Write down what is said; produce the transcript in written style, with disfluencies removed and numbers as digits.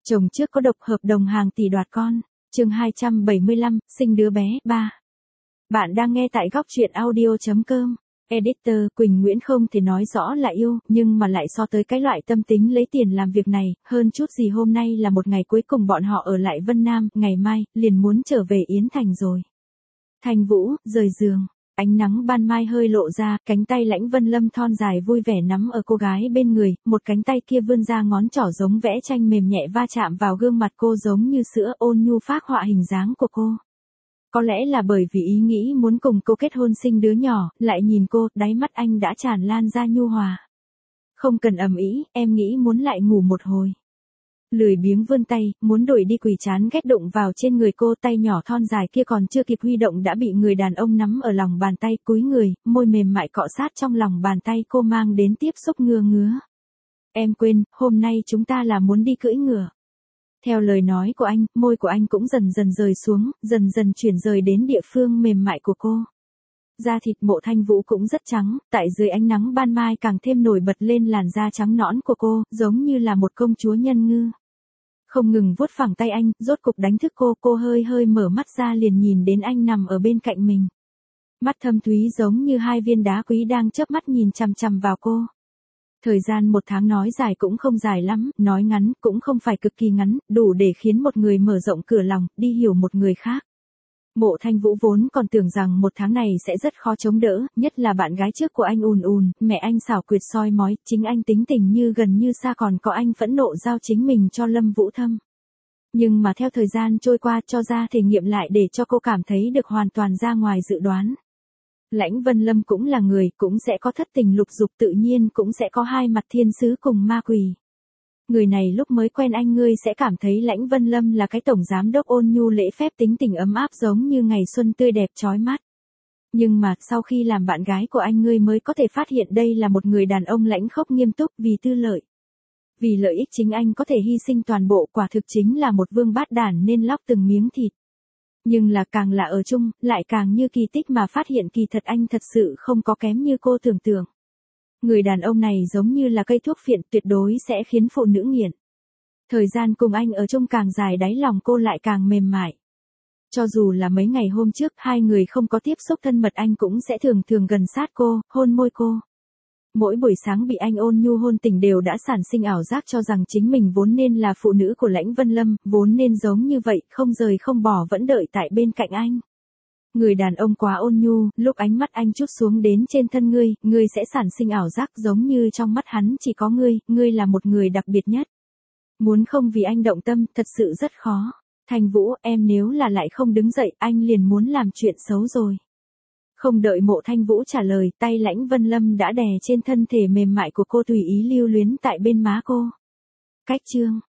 Chồng trước có độc, hợp đồng hàng tỷ đoạt con. Chương 275, sinh đứa bé 3. Bạn đang nghe tại góc truyện audio.com. Editor Quỳnh Nguyễn không thể nói rõ là yêu, nhưng mà lại so tới cái loại tâm tính lấy tiền làm việc này, hơn chút gì hôm nay là một ngày cuối cùng bọn họ ở lại Vân Nam, ngày mai, liền muốn trở về Yến Thành rồi. Thanh Vũ, rời giường. Ánh nắng ban mai hơi lộ ra, cánh tay Lãnh Vân Lâm thon dài vui vẻ nắm ở cô gái bên người, một cánh tay kia vươn ra ngón trỏ giống vẽ tranh mềm nhẹ va chạm vào gương mặt cô giống như sữa, ôn nhu phác họa hình dáng của cô. Có lẽ là bởi vì ý nghĩ muốn cùng cô kết hôn sinh đứa nhỏ, lại nhìn cô, đáy mắt anh đã tràn lan ra nhu hòa. Không cần ầm ĩ, em nghĩ muốn lại ngủ một hồi. Lười biếng vươn tay, muốn đuổi đi quỳ chán ghét đụng vào trên người cô, tay nhỏ thon dài kia còn chưa kịp huy động đã bị người đàn ông nắm ở lòng bàn tay, cúi người, môi mềm mại cọ sát trong lòng bàn tay cô mang đến tiếp xúc ngứa ngứa. Em quên, hôm nay chúng ta là muốn đi cưỡi ngựa. Theo lời nói của anh, môi của anh cũng dần dần rời xuống, dần dần chuyển rời đến địa phương mềm mại của cô. Da thịt Mộ Thanh Vũ cũng rất trắng, tại dưới ánh nắng ban mai càng thêm nổi bật lên làn da trắng nõn của cô, giống như là một công chúa nhân ngư. Không ngừng vuốt phẳng tay anh, rốt cục đánh thức cô hơi hơi mở mắt ra liền nhìn đến anh nằm ở bên cạnh mình. Mắt thâm thúy giống như hai viên đá quý đang chớp mắt nhìn chằm chằm vào cô. Thời gian 1 tháng nói dài cũng không dài lắm, nói ngắn cũng không phải cực kỳ ngắn, đủ để khiến một người mở rộng cửa lòng, đi hiểu một người khác. Mộ Thanh Vũ vốn còn tưởng rằng 1 tháng này sẽ rất khó chống đỡ, nhất là bạn gái trước của anh mẹ anh xảo quyệt soi mói, chính anh tính tình như gần như xa, còn có anh phẫn nộ giao chính mình cho Lâm Vũ Thâm. Nhưng mà theo thời gian trôi qua cho ra thể nghiệm lại để cho cô cảm thấy được hoàn toàn ra ngoài dự đoán. Lãnh Vân Lâm cũng là người, cũng sẽ có thất tình lục dục, tự nhiên cũng sẽ có hai mặt thiên sứ cùng ma quỷ. Người này lúc mới quen anh ngươi sẽ cảm thấy Lãnh Vân Lâm là cái tổng giám đốc ôn nhu lễ phép tính tình ấm áp giống như ngày xuân tươi đẹp chói mắt. Nhưng mà sau khi làm bạn gái của anh ngươi mới có thể phát hiện đây là một người đàn ông lãnh khốc nghiêm túc vì tư lợi. Vì lợi ích chính anh có thể hy sinh toàn bộ, quả thực chính là một vương bát đản nên lóc từng miếng thịt. Nhưng là càng là ở chung, lại càng như kỳ tích mà phát hiện kỳ thật anh thật sự không có kém như cô tưởng tượng. Người đàn ông này giống như là cây thuốc phiện, tuyệt đối sẽ khiến phụ nữ nghiện. Thời gian cùng anh ở chung càng dài, đáy lòng cô lại càng mềm mại. Cho dù là mấy ngày hôm trước hai người không có tiếp xúc thân mật, anh cũng sẽ thường thường gần sát cô, hôn môi cô. Mỗi buổi sáng bị anh ôn nhu hôn tình đều đã sản sinh ảo giác cho rằng chính mình vốn nên là phụ nữ của Lãnh Vân Lâm, vốn nên giống như vậy, không rời không bỏ vẫn đợi tại bên cạnh anh. Người đàn ông quá ôn nhu, lúc ánh mắt anh chút xuống đến trên thân ngươi sẽ sản sinh ảo giác giống như trong mắt hắn chỉ có ngươi là một người đặc biệt nhất. Muốn không vì anh động tâm, thật sự rất khó. Thanh Vũ, em nếu là lại không đứng dậy, anh liền muốn làm chuyện xấu rồi. Không đợi Mộ Thanh Vũ trả lời, tay Lãnh Vân Lâm đã đè trên thân thể mềm mại của cô, tùy ý lưu luyến tại bên má cô. Cách chương